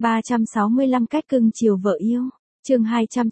365 cách cưng chiều vợ yêu. Chương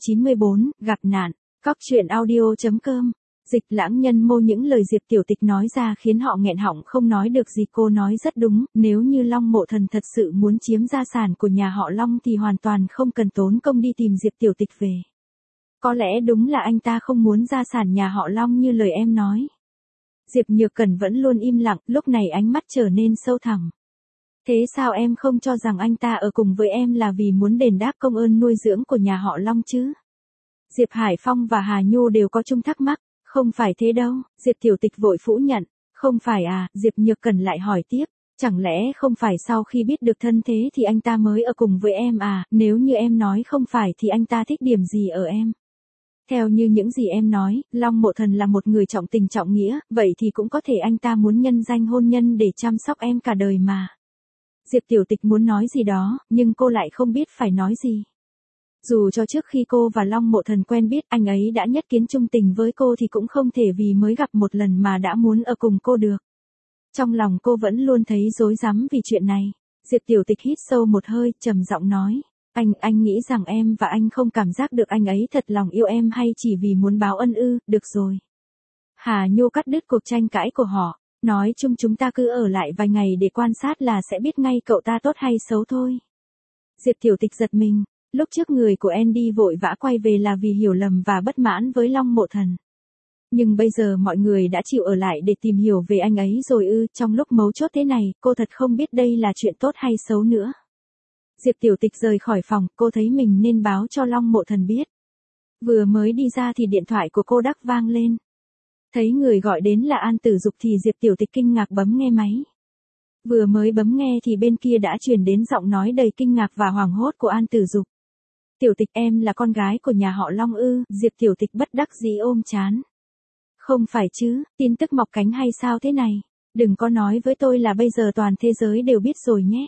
294, gặp nạn. Cóc truyện audio.com. Dịch Lãng Nhân mô những lời Diệp Tiểu Tịch nói ra khiến họ nghẹn họng không nói được gì. Cô nói rất đúng, nếu như Long Mộ Thần thật sự muốn chiếm gia sản của nhà họ Long thì hoàn toàn không cần tốn công đi tìm Diệp Tiểu Tịch về. Có lẽ đúng là anh ta không muốn gia sản nhà họ Long như lời em nói. Diệp Nhược Cẩn vẫn luôn im lặng, lúc này ánh mắt trở nên sâu thẳm. Thế sao em không cho rằng anh ta ở cùng với em là vì muốn đền đáp công ơn nuôi dưỡng của nhà họ Long chứ? Diệp Hải Phong và Hà Nhu đều có chung thắc mắc. Không phải thế đâu, Diệp Tiểu Tịch vội phủ nhận. Không phải à, Diệp Nhược Cẩn lại hỏi tiếp. Chẳng lẽ không phải sau khi biết được thân thế thì anh ta mới ở cùng với em à? Nếu như em nói không phải thì anh ta thích điểm gì ở em? Theo như những gì em nói, Long Mộ Thần là một người trọng tình trọng nghĩa, vậy thì cũng có thể anh ta muốn nhân danh hôn nhân để chăm sóc em cả đời mà. Diệp Tiểu Tịch muốn nói gì đó, nhưng cô lại không biết phải nói gì. Dù cho trước khi cô và Long Mộ Thần quen biết anh ấy đã nhất kiến chung tình với cô thì cũng không thể vì mới gặp một lần mà đã muốn ở cùng cô được. Trong lòng cô vẫn luôn thấy rối rắm vì chuyện này. Diệp Tiểu Tịch hít sâu một hơi, trầm giọng nói. Anh nghĩ rằng em và anh không cảm giác được anh ấy thật lòng yêu em hay chỉ vì muốn báo ân ư? Được rồi. Hà Nhu cắt đứt cuộc tranh cãi của họ. Nói chung chúng ta cứ ở lại vài ngày để quan sát là sẽ biết ngay cậu ta tốt hay xấu thôi. Diệp Tiểu Tịch giật mình. Lúc trước người của Andy vội vã quay về là vì hiểu lầm và bất mãn với Long Mộ Thần. Nhưng bây giờ mọi người đã chịu ở lại để tìm hiểu về anh ấy rồi ư? Trong lúc mấu chốt thế này, cô thật không biết đây là chuyện tốt hay xấu nữa. Diệp Tiểu Tịch rời khỏi phòng, cô thấy mình nên báo cho Long Mộ Thần biết. Vừa mới đi ra thì điện thoại của cô đắc vang lên. Thấy người gọi đến là An Tử Dục thì Diệp Tiểu Tịch kinh ngạc bấm nghe máy. Vừa mới bấm nghe thì bên kia đã truyền đến giọng nói đầy kinh ngạc và hoảng hốt của An Tử Dục. Tiểu Tịch, em là con gái của nhà họ Long ư? Diệp Tiểu Tịch bất đắc dĩ ôm trán. Không phải chứ, tin tức mọc cánh hay sao thế này? Đừng có nói với tôi là bây giờ toàn thế giới đều biết rồi nhé.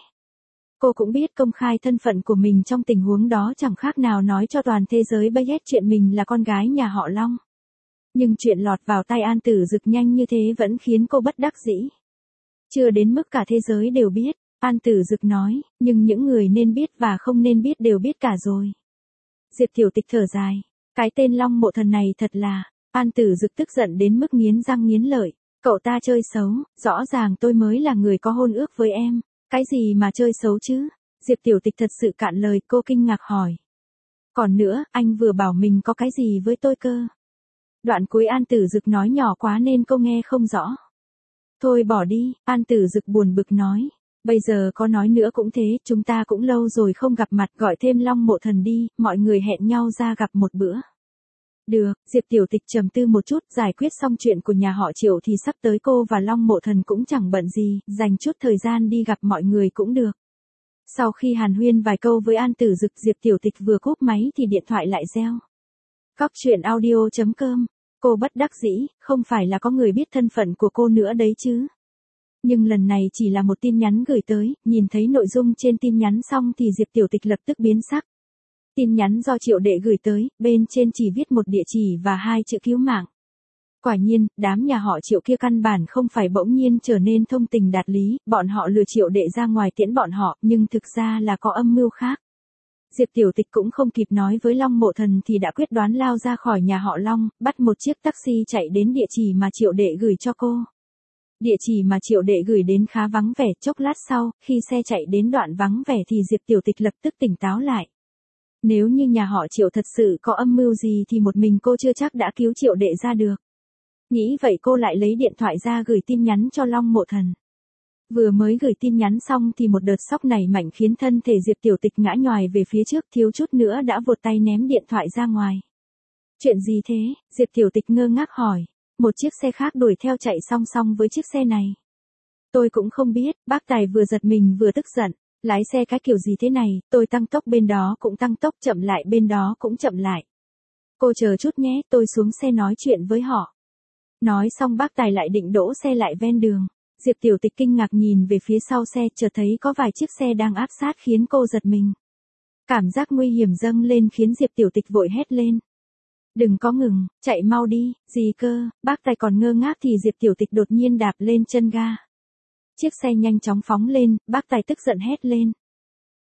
Cô cũng biết công khai thân phận của mình trong tình huống đó chẳng khác nào nói cho toàn thế giới bay hết chuyện mình là con gái nhà họ Long. Nhưng chuyện lọt vào tay An Tử Dực nhanh như thế vẫn khiến cô bất đắc dĩ. Chưa đến mức cả thế giới đều biết, An Tử Dực nói, nhưng những người nên biết và không nên biết đều biết cả rồi. Diệp Tiểu Tịch thở dài, cái tên Long Mộ Thần này thật là, An Tử Dực tức giận đến mức nghiến răng nghiến lợi, cậu ta chơi xấu, rõ ràng tôi mới là người có hôn ước với em, cái gì mà chơi xấu chứ? Diệp Tiểu Tịch thật sự cạn lời, cô kinh ngạc hỏi. Còn nữa, anh vừa bảo mình có cái gì với tôi cơ? Đoạn cuối An Tử Dực nói nhỏ quá nên cô nghe không rõ. Thôi bỏ đi, An Tử Dực buồn bực nói. Bây giờ có nói nữa cũng thế, chúng ta cũng lâu rồi không gặp mặt, gọi thêm Long Mộ Thần đi, mọi người hẹn nhau ra gặp một bữa. Được, Diệp Tiểu Tịch trầm tư một chút, giải quyết xong chuyện của nhà họ Triệu thì sắp tới cô và Long Mộ Thần cũng chẳng bận gì, dành chút thời gian đi gặp mọi người cũng được. Sau khi hàn huyên vài câu với An Tử Dực, Diệp Tiểu Tịch vừa cúp máy thì điện thoại lại reo. Cóc truyện audio.com. Cô bất đắc dĩ, không phải là có người biết thân phận của cô nữa đấy chứ. Nhưng lần này chỉ là một tin nhắn gửi tới, nhìn thấy nội dung trên tin nhắn xong thì Diệp Tiểu Tịch lập tức biến sắc. Tin nhắn do Triệu Đệ gửi tới, bên trên chỉ viết một địa chỉ và 2 chữ cứu mạng. Quả nhiên, đám nhà họ Triệu kia căn bản không phải bỗng nhiên trở nên thông tình đạt lý, bọn họ lừa Triệu Đệ ra ngoài tiễn bọn họ, nhưng thực ra là có âm mưu khác. Diệp Tiểu Tịch cũng không kịp nói với Long Mộ Thần thì đã quyết đoán lao ra khỏi nhà họ Long, bắt một chiếc taxi chạy đến địa chỉ mà Triệu Đệ gửi cho cô. Địa chỉ mà Triệu Đệ gửi đến khá vắng vẻ, chốc lát sau, khi xe chạy đến đoạn vắng vẻ thì Diệp Tiểu Tịch lập tức tỉnh táo lại. Nếu như nhà họ Triệu thật sự có âm mưu gì thì một mình cô chưa chắc đã cứu Triệu Đệ ra được. Nghĩ vậy cô lại lấy điện thoại ra gửi tin nhắn cho Long Mộ Thần. Vừa mới gửi tin nhắn xong thì một đợt sốc nảy mạnh khiến thân thể Diệp Tiểu Tịch ngã nhoài về phía trước, thiếu chút nữa đã vụt tay ném điện thoại ra ngoài. Chuyện gì thế? Diệp Tiểu Tịch ngơ ngác hỏi. Một chiếc xe khác đuổi theo chạy song song với chiếc xe này. Tôi cũng không biết, bác Tài vừa giật mình vừa tức giận. Lái xe cái kiểu gì thế này, tôi tăng tốc bên đó cũng tăng tốc, chậm lại bên đó cũng chậm lại. Cô chờ chút nhé, tôi xuống xe nói chuyện với họ. Nói xong bác Tài lại định đỗ xe lại ven đường. Diệp Tiểu Tịch kinh ngạc nhìn về phía sau xe, chợt thấy có vài chiếc xe đang áp sát khiến cô giật mình. Cảm giác nguy hiểm dâng lên khiến Diệp Tiểu Tịch vội hét lên. Đừng có ngừng, chạy mau đi, gì cơ? Bác Tài còn ngơ ngác thì Diệp Tiểu Tịch đột nhiên đạp lên chân ga. Chiếc xe nhanh chóng phóng lên, bác Tài tức giận hét lên.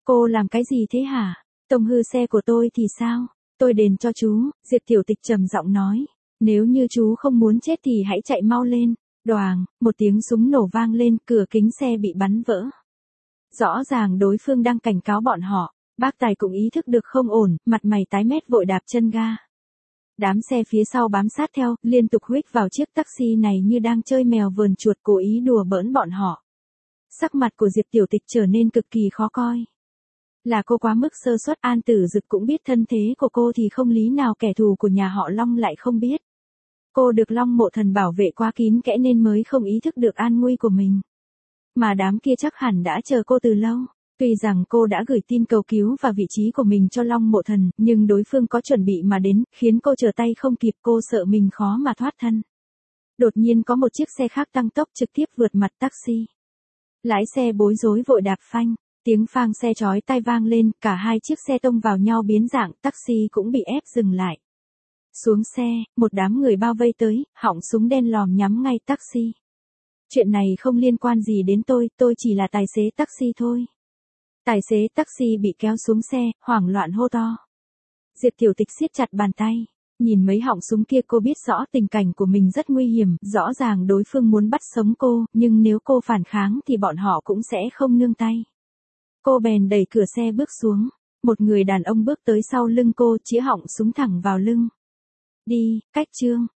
Cô làm cái gì thế hả? Tông hư xe của tôi thì sao? Tôi đền cho chú, Diệp Tiểu Tịch trầm giọng nói. Nếu như chú không muốn chết thì hãy chạy mau lên. Đoàng, một tiếng súng nổ vang lên, cửa kính xe bị bắn vỡ. Rõ ràng đối phương đang cảnh cáo bọn họ. Bác Tài cũng ý thức được không ổn, mặt mày tái mét vội đạp chân ga. Đám xe phía sau bám sát theo, liên tục huých vào chiếc taxi này như đang chơi mèo vờn chuột, cố ý đùa bỡn bọn họ. Sắc mặt của Diệp Tiểu Tịch trở nên cực kỳ khó coi. Là cô quá mức sơ suất, An Tử Dực cũng biết thân thế của cô thì không lý nào kẻ thù của nhà họ Long lại không biết. Cô được Long Mộ Thần bảo vệ quá kín kẽ nên mới không ý thức được an nguy của mình. Mà đám kia chắc hẳn đã chờ cô từ lâu. Tuy rằng cô đã gửi tin cầu cứu và vị trí của mình cho Long Mộ Thần, nhưng đối phương có chuẩn bị mà đến, khiến cô trở tay không kịp, cô sợ mình khó mà thoát thân. Đột nhiên có một chiếc xe khác tăng tốc trực tiếp vượt mặt taxi. Lái xe bối rối vội đạp phanh, tiếng phang xe chói tai vang lên, cả hai chiếc xe tông vào nhau biến dạng, taxi cũng bị ép dừng lại. Xuống xe, một đám người bao vây tới, họng súng đen lòm nhắm ngay taxi. Chuyện này không liên quan gì đến tôi chỉ là tài xế taxi thôi. Tài xế taxi bị kéo xuống xe, hoảng loạn hô to. Diệp Tiểu Tịch siết chặt bàn tay, nhìn mấy họng súng kia cô biết rõ tình cảnh của mình rất nguy hiểm, rõ ràng đối phương muốn bắt sống cô, nhưng nếu cô phản kháng thì bọn họ cũng sẽ không nương tay. Cô bèn đẩy cửa xe bước xuống, một người đàn ông bước tới sau lưng cô, chĩa họng súng thẳng vào lưng. Đi, Cách Trương,